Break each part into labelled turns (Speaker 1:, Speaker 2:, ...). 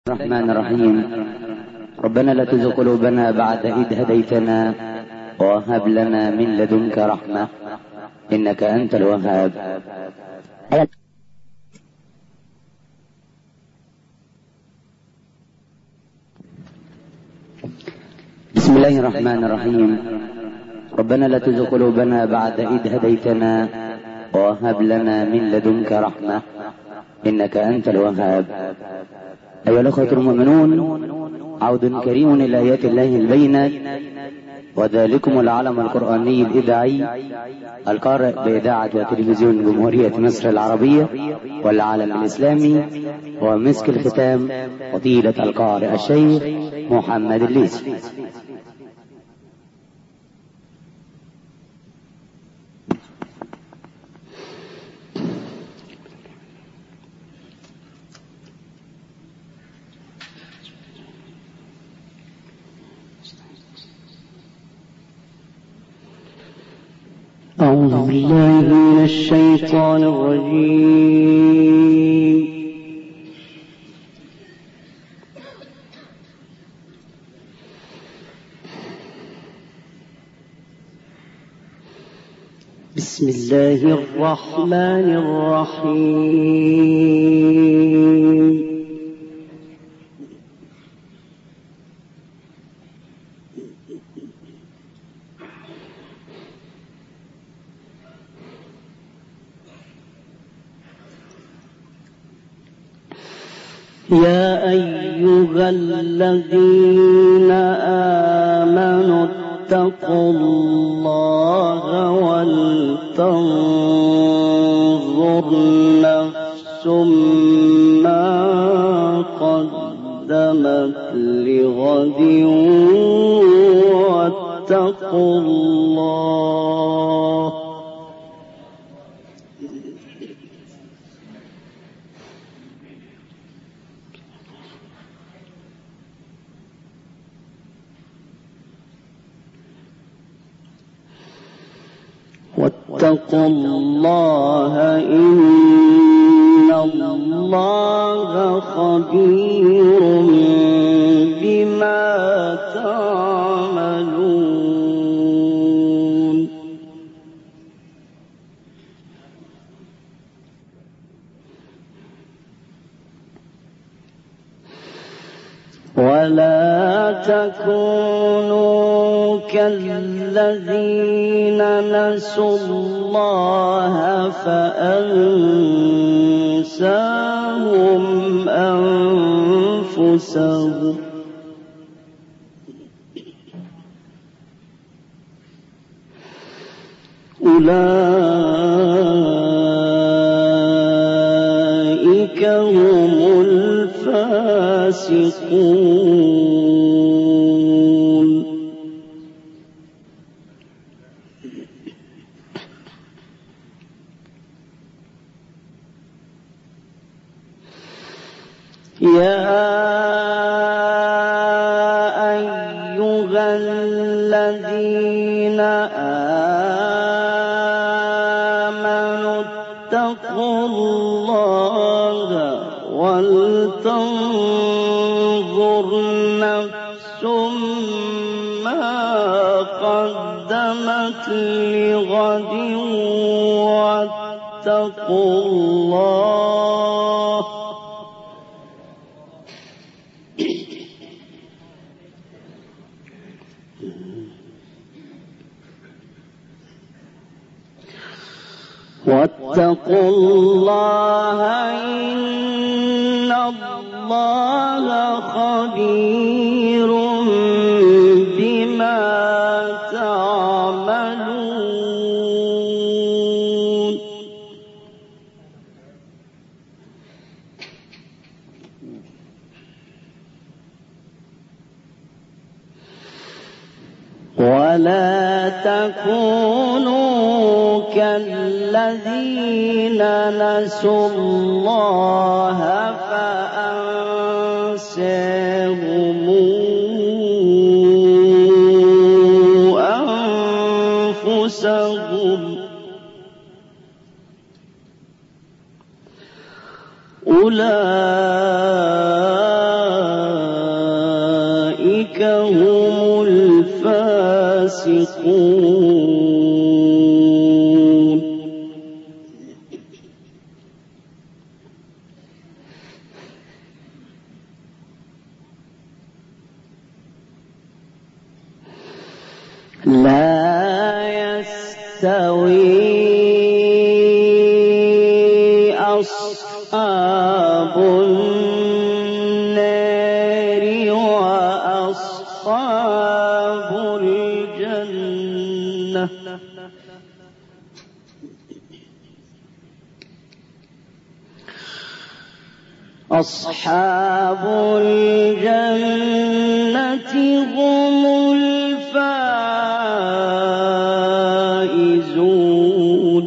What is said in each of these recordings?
Speaker 1: الرحمن الرحيم. ربنا لا تزغ قلوبنا بعد إذ هديتنا وهب لنا من لدنك رحمة إنك أنت الوهاب. بسم الله الرحمن الرحيم. ربنا لا تزغ قلوبنا بعد إذ هديتنا وهب لنا من لدنك رحمة إنك أنت الوهاب. أيها الأخوة المؤمنون، عود كريم إلى آيات الله البينات، وذلكم العلم القرآني الإذاعي القارئ بإذاعة وتلفزيون جمهورية مصر العربية والعالم الإسلامي، ومسك الختام فضيلة القارئ الشيخ محمد الليثي.
Speaker 2: أعوذ بالله من الشيطان الرجيم. بسم الله الرحمن الرحيم. يا أيها الذين آمنوا اتقوا الله ولتنظر نفس ما قدمت لغد واتقوا الله إن الله خبير بما تعملون. ولا تكونوا كالذين نسوا الله فأنساهم أنفسهم أولئك هم الفاسقون. يا أيها الذين آمنوا اتقوا الله ولتنظر نفس ما قدمت لغد واتقوا الله إن الله خبير بما تعملون. ولا تكونوا كالذين نسوا الله فأنساهم أنفسهم أولئك أولئك هم الفاسقون. لا يستوي أصحاب النار وأصحاب الجنة. أصحاب الجنة هم الفائزون.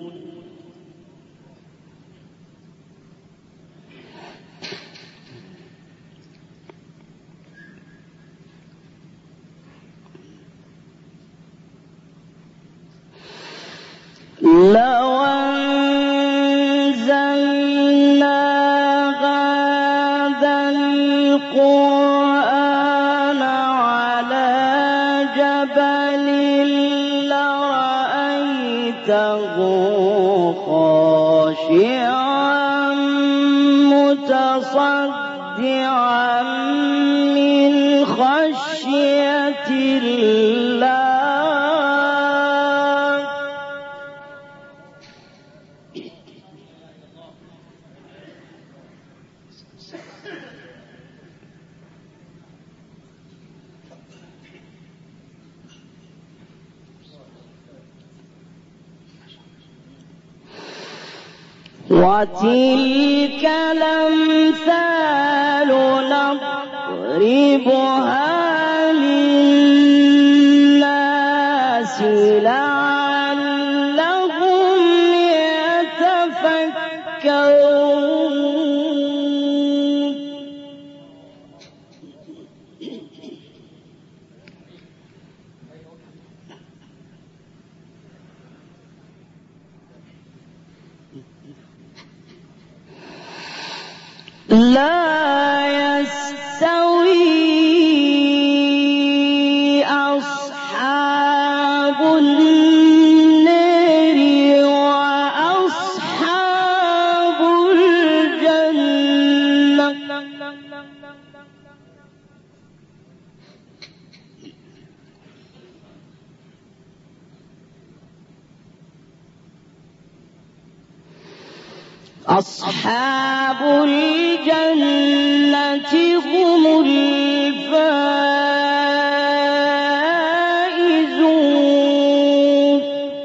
Speaker 2: لو أنزلنا هذا القرآن على جبل لرأيته خاشعا متصدعا من خشية الله. وتلك الأمثال نضربها للناس لعلهم يتفكرون. لا يستوي أصحاب النار وأصحاب الجنة. أصحاب الجنة هم الفائزون.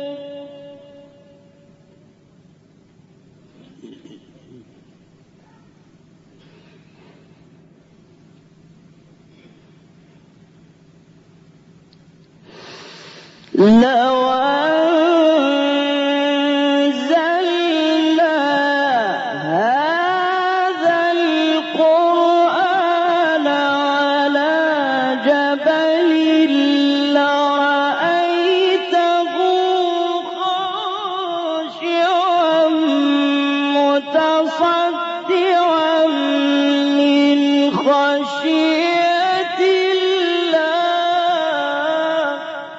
Speaker 2: لو أنزلنا هذا القرآن على جبل لرأيته خاشعا متصدعا من خشية الله.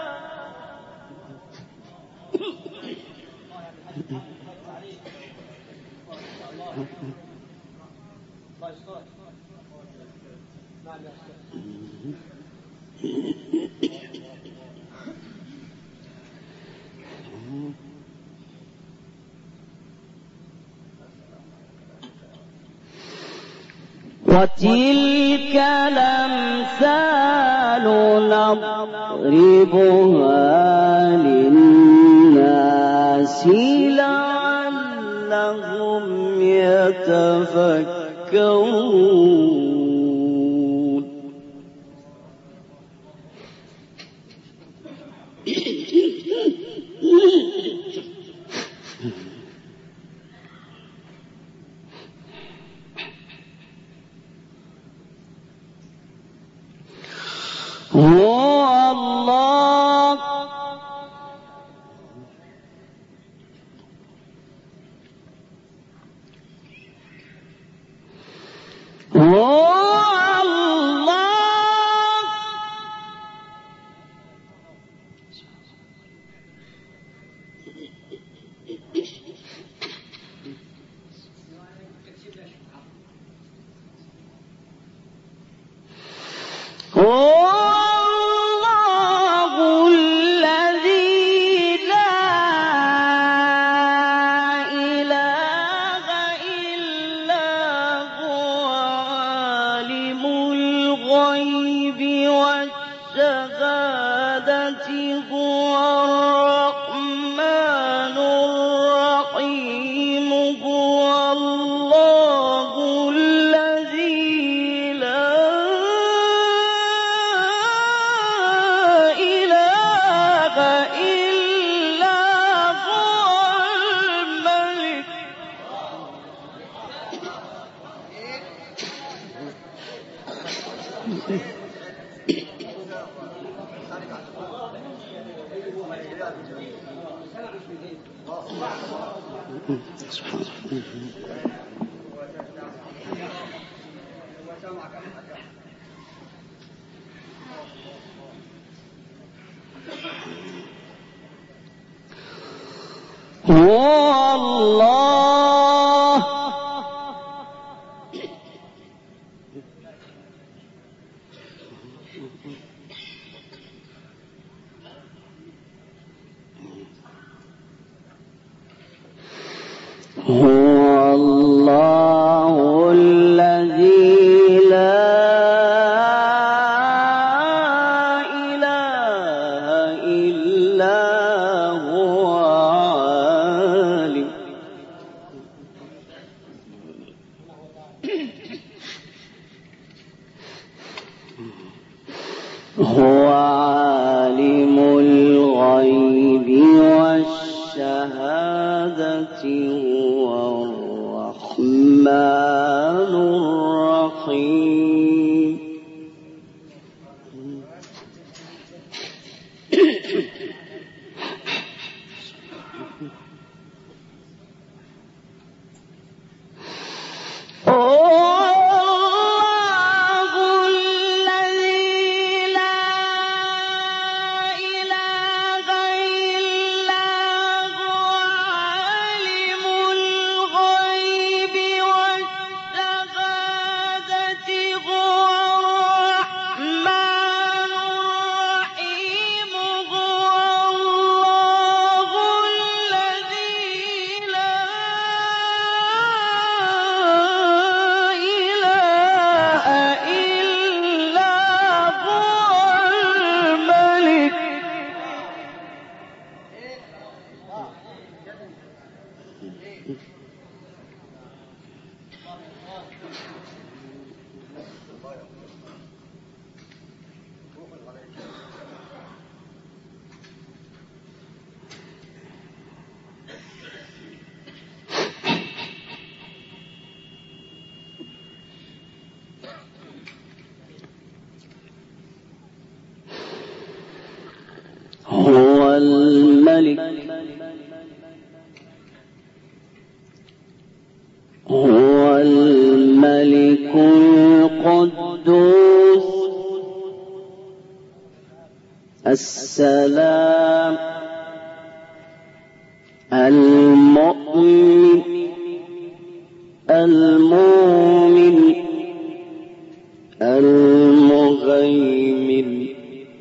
Speaker 2: وتلك الأمثال نضربها للناس لعلهم يتفكرون. هو الله هو الله هو الله الذي لا إله إلا هو عالم هو عالم الغيب والشهادة هو الرحمن الرحيم هو الملك هو الملك القدوس السلام المؤمن المؤمن المهيمن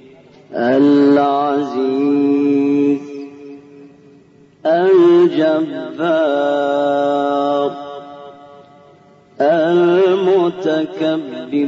Speaker 2: العزيز الجبار المتكبر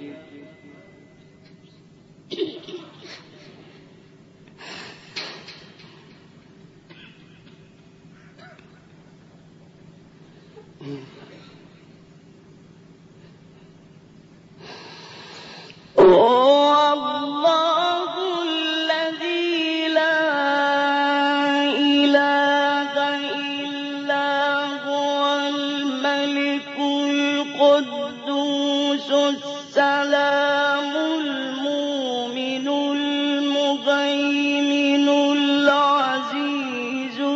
Speaker 2: السلام المؤمن المهيمن العزيز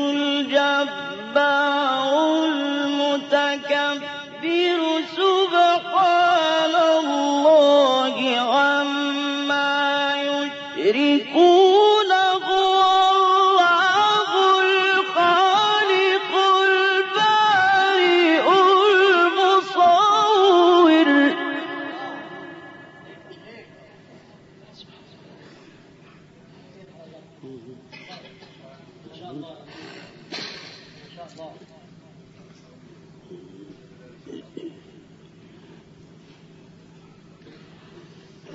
Speaker 2: الجبار المتكبر سبحان الله عما يشركون هو الله الخالق البارئ المصور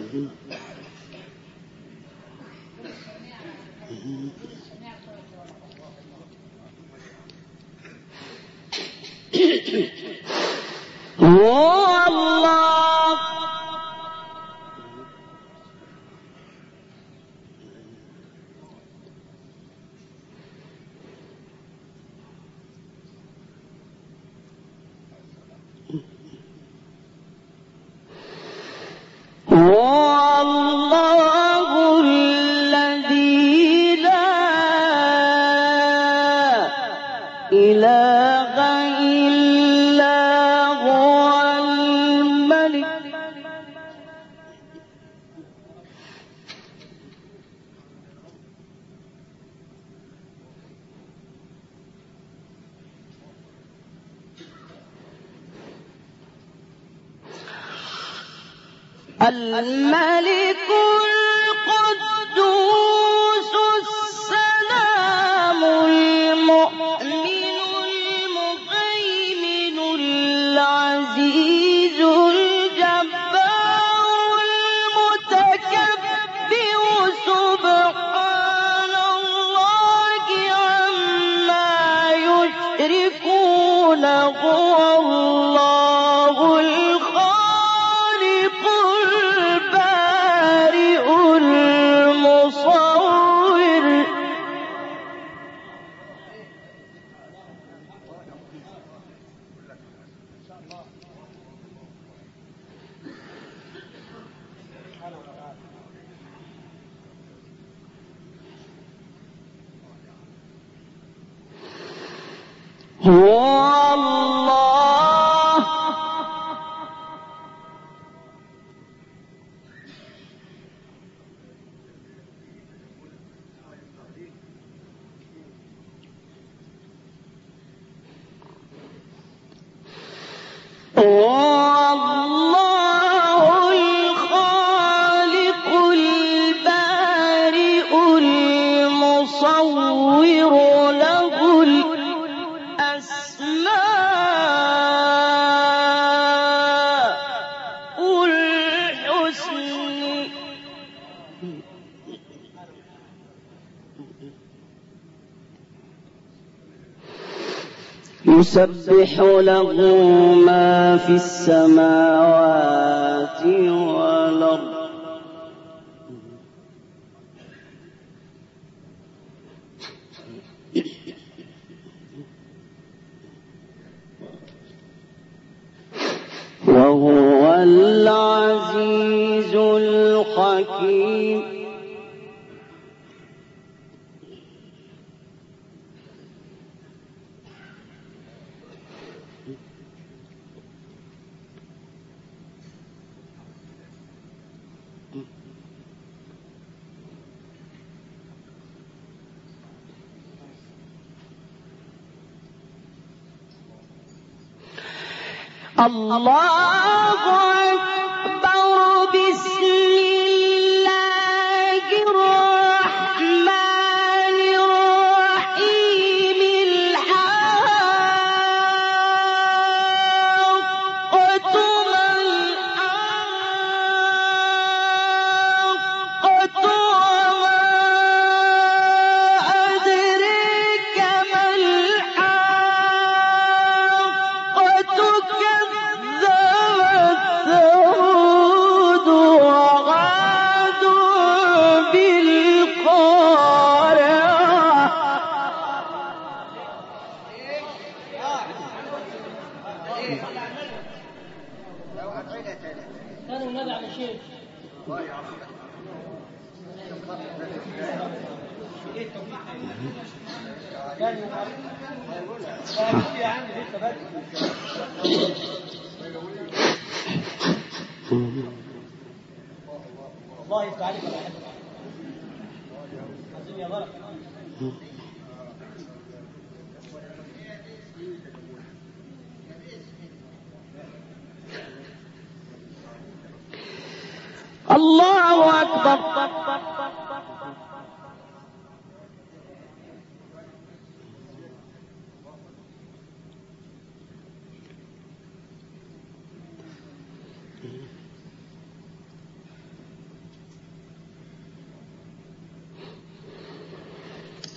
Speaker 2: هو الله الذي لا إله إلا هو الملك الملك القدوس السلام المؤمن المهيمن العزيز الجبار المتكبر سبحان الله عما يشركون هو الله الخالق البارئ المصور هو الله الخالق البارئ المصور له الأسماء الحسنى يسبح له ما في السماوات والأرض وهو العزيز الحكيم الله أكبر بسم الله الرحمن الرحيم الحاقة ما الحاقة وما أدريك ما الحاقة كذبت ثمود وعاد بالقارعة الله يفتح عليك ولا حاجة عايزين يا غلط الله أكبر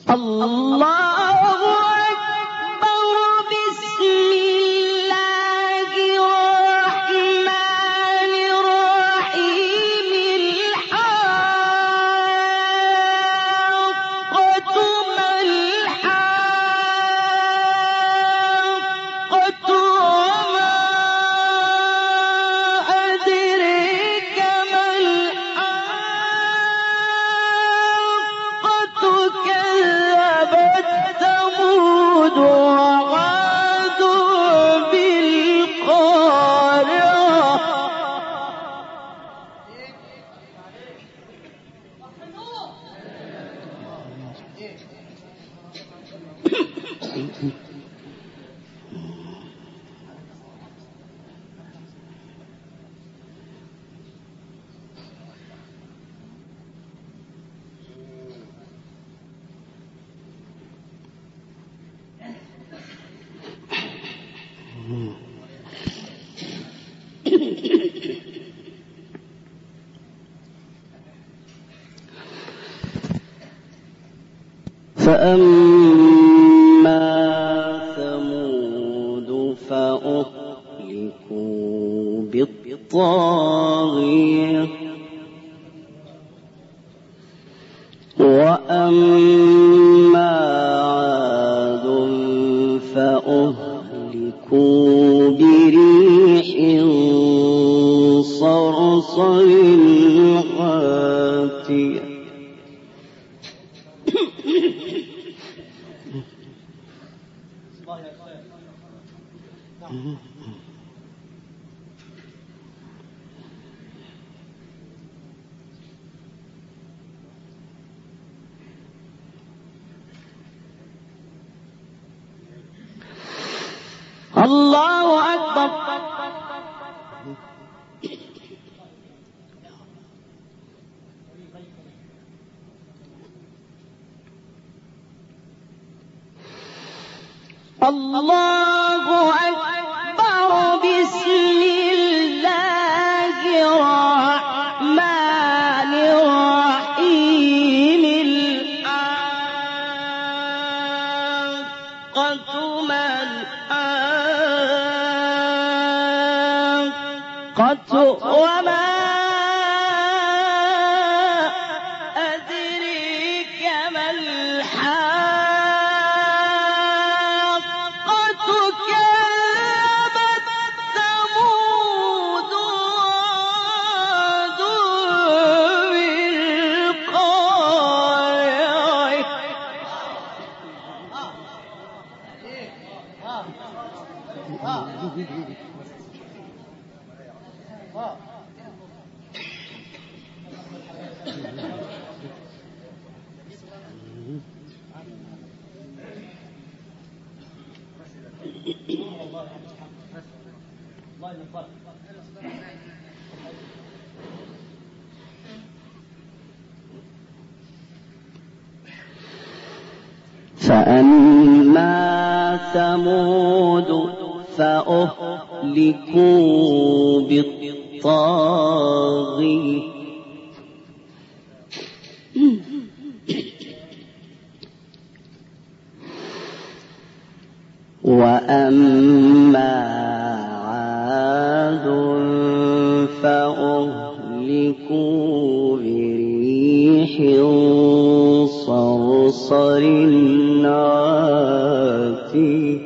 Speaker 2: الله أكبر بسم الله الرحمن الرحيم الحاقة ما الحاقة وما أدريك ما الحاقة كذبت ثمود وعاد بالقارعة
Speaker 3: فأما ثمود فأهلكوا بالطاغية وأما عاد فأهلكوا بريح صرصر عاتية
Speaker 2: الله أكبر الله أكبر بسم الله الرحمن الرحيم الحاقة ما الحاقة وما أدريك ما الحاقة كذبت ثمود وعاد بالقارعة
Speaker 3: فأما ثمود فأهلكوا بالطاغية وأما عاد فأهلكوا بريح صرصر عاتية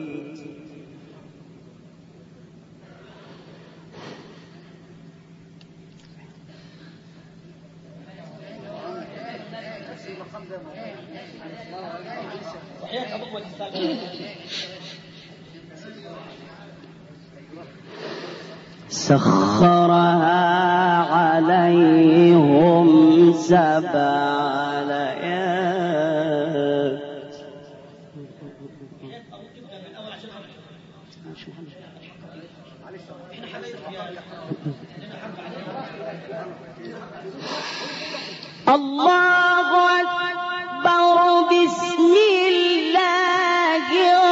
Speaker 3: سخرها عليهم 7 ليال
Speaker 2: الله أكبر بسم الله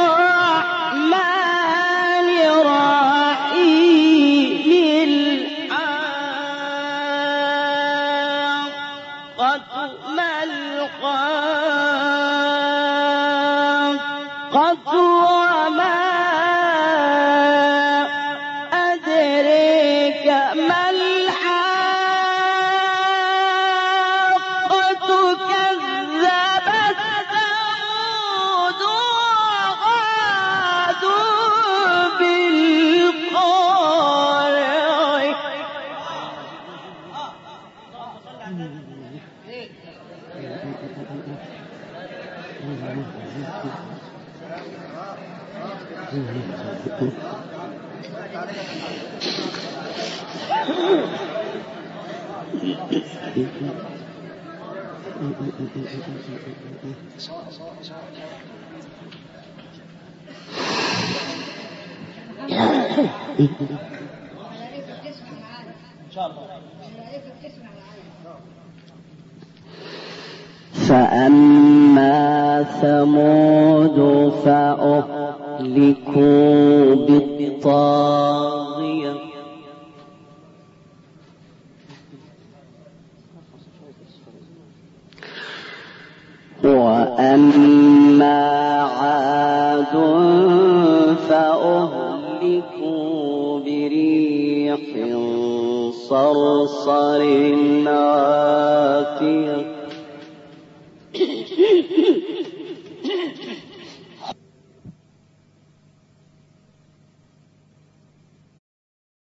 Speaker 2: الرحمن الرحيم الحاقة ما الحاقة
Speaker 3: فأما ثمود فأهلكوا بالطاغية وأما عاد فأهلكوا بريح صرصر عاتية